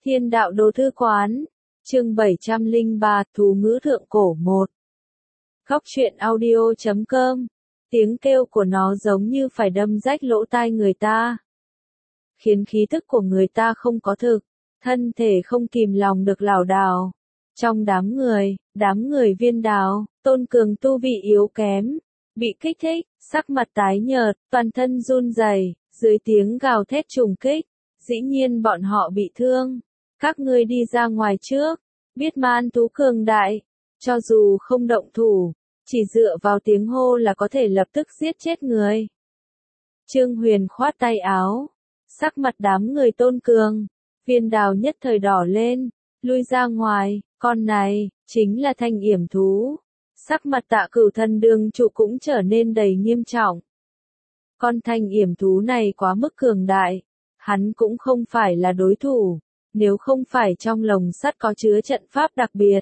Thiên đạo đồ thư quán, chương 703, Thú ngữ thượng cổ 1. Góc truyện audio.com, tiếng kêu của nó giống như phải đâm rách lỗ tai người ta, khiến khí thức của người ta không có thực, thân thể không kìm lòng được lảo đảo. Trong đám người Viên Đào, Tôn Cường tu vị yếu kém, bị kích thích, sắc mặt tái nhợt, toàn thân run rẩy, dưới tiếng gào thét trùng kích, dĩ nhiên bọn họ bị thương. Các ngươi đi ra ngoài trước, biết Man Thú cường đại, cho dù không động thủ, chỉ dựa vào tiếng hô là có thể lập tức giết chết người. Trương Huyền khoát tay áo, sắc mặt đám người Tôn Cường, Viên Đào nhất thời đỏ lên, lui ra ngoài, con này, chính là Thanh Yểm thú. Sắc mặt Tạ Cửu Thần Đường chủ cũng trở nên đầy nghiêm trọng. Con Thanh Yểm thú này quá mức cường đại, hắn cũng không phải là đối thủ, nếu không phải trong lồng sắt có chứa trận pháp đặc biệt.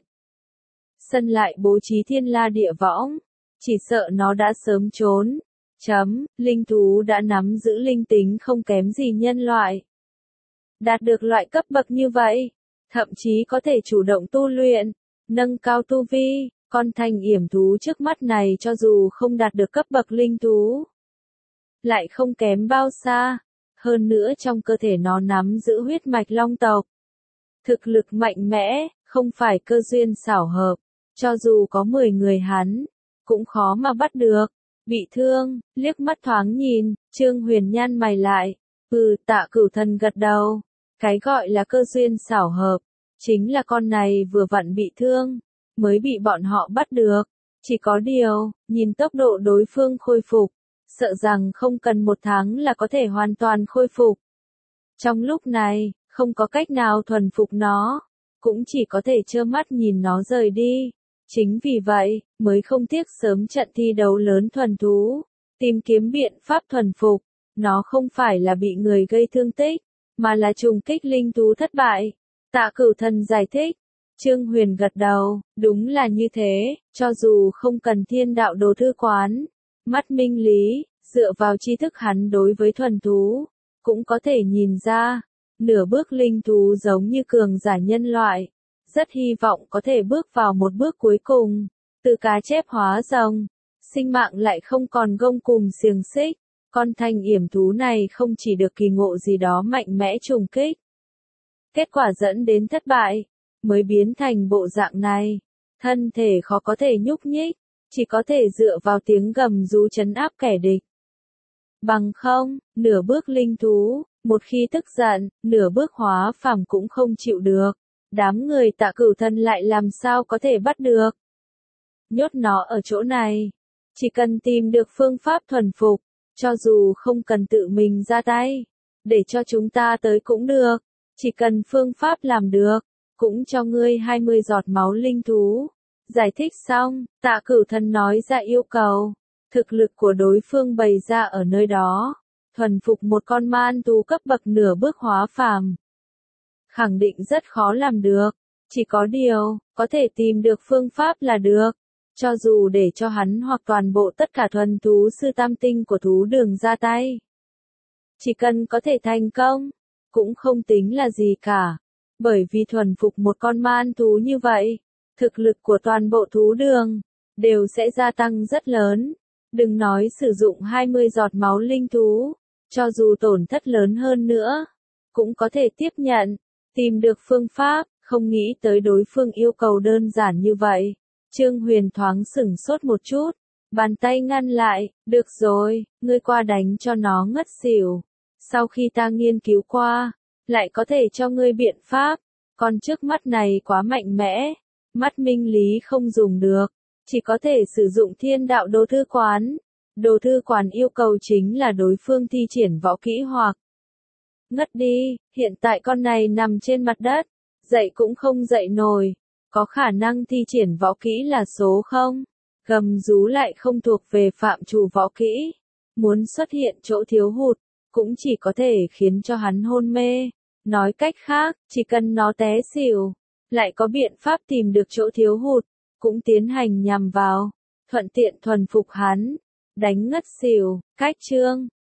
Sân lại bố trí thiên la địa võng, chỉ sợ nó đã sớm trốn. Linh thú đã nắm giữ linh tính không kém gì nhân loại. Đạt được loại cấp bậc như vậy, thậm chí có thể chủ động tu luyện, nâng cao tu vi, con Thanh Yểm thú trước mắt này cho dù không đạt được cấp bậc linh thú, lại không kém bao xa, hơn nữa trong cơ thể nó nắm giữ huyết mạch long tộc. Thực lực mạnh mẽ, không phải cơ duyên xảo hợp, cho dù có 10 người hắn, cũng khó mà bắt được. Bị thương, liếc mắt thoáng nhìn, Trương Huyền nhăn mày lại, Tạ Cửu Thần gật đầu, cái gọi là cơ duyên xảo hợp, chính là con này vừa vặn bị thương, mới bị bọn họ bắt được. Chỉ có điều, nhìn tốc độ đối phương khôi phục, sợ rằng không cần 1 tháng là có thể hoàn toàn khôi phục. Trong lúc này, không có cách nào thuần phục nó, cũng chỉ có thể trơ mắt nhìn nó rời đi. Chính vì vậy, mới không tiếc sớm trận thi đấu lớn thuần thú, tìm kiếm biện pháp thuần phục. Nó không phải là bị người gây thương tích, mà là trùng kích linh thú thất bại. Tạ Cửu Thần giải thích. Trương Huyền gật đầu, đúng là như thế, cho dù không cần thiên đạo đồ thư quán, mắt minh lý, dựa vào tri thức hắn đối với thuần thú, cũng có thể nhìn ra, nửa bước linh thú giống như cường giả nhân loại, rất hy vọng có thể bước vào một bước cuối cùng, từ cá chép hóa rồng, sinh mạng lại không còn gông cùm xiềng xích. Con Thanh Yểm thú này không chỉ được kỳ ngộ gì đó mạnh mẽ trùng kích, kết quả dẫn đến thất bại, mới biến thành bộ dạng này, thân thể khó có thể nhúc nhích, chỉ có thể dựa vào tiếng gầm rú trấn áp kẻ địch. Bằng không, nửa bước linh thú, một khi tức giận, nửa bước hóa phàm cũng không chịu được, đám người Tạ Cửu Thần lại làm sao có thể bắt được. Nhốt nó ở chỗ này, chỉ cần tìm được phương pháp thuần phục, cho dù không cần tự mình ra tay, để cho chúng ta tới cũng được, chỉ cần phương pháp làm được, cũng cho ngươi 20 giọt máu linh thú. Giải thích xong, Tạ Cửu Thần nói ra yêu cầu, thực lực của đối phương bày ra ở nơi đó, thuần phục một con man thú cấp bậc nửa bước hóa phàm, khẳng định rất khó làm được, chỉ có điều, có thể tìm được phương pháp là được. Cho dù để cho hắn hoặc toàn bộ tất cả thuần thú sư tam tinh của thú đường ra tay, chỉ cần có thể thành công, cũng không tính là gì cả. Bởi vì thuần phục một con man thú như vậy, thực lực của toàn bộ thú đường đều sẽ gia tăng rất lớn. Đừng nói sử dụng 20 giọt máu linh thú, cho dù tổn thất lớn hơn nữa, cũng có thể tiếp nhận, tìm được phương pháp. Không nghĩ tới đối phương yêu cầu đơn giản như vậy. Trương Huyền thoáng sửng sốt một chút, bàn tay ngăn lại, được rồi, ngươi qua đánh cho nó ngất xỉu. Sau khi ta nghiên cứu qua, lại có thể cho ngươi biện pháp, con trước mắt này quá mạnh mẽ, mắt minh lý không dùng được, chỉ có thể sử dụng thiên đạo đồ thư quán. Đồ thư quán yêu cầu chính là đối phương thi triển võ kỹ hoặc ngất đi, hiện tại con này nằm trên mặt đất, dậy cũng không dậy nổi. Có khả năng thi triển võ kỹ là số 0, gầm rú lại không thuộc về phạm trù võ kỹ. Muốn xuất hiện chỗ thiếu hụt, cũng chỉ có thể khiến cho hắn hôn mê. Nói cách khác, chỉ cần nó té xỉu, lại có biện pháp tìm được chỗ thiếu hụt, cũng tiến hành nhằm vào, thuận tiện thuần phục hắn, đánh ngất xỉu. Cách chương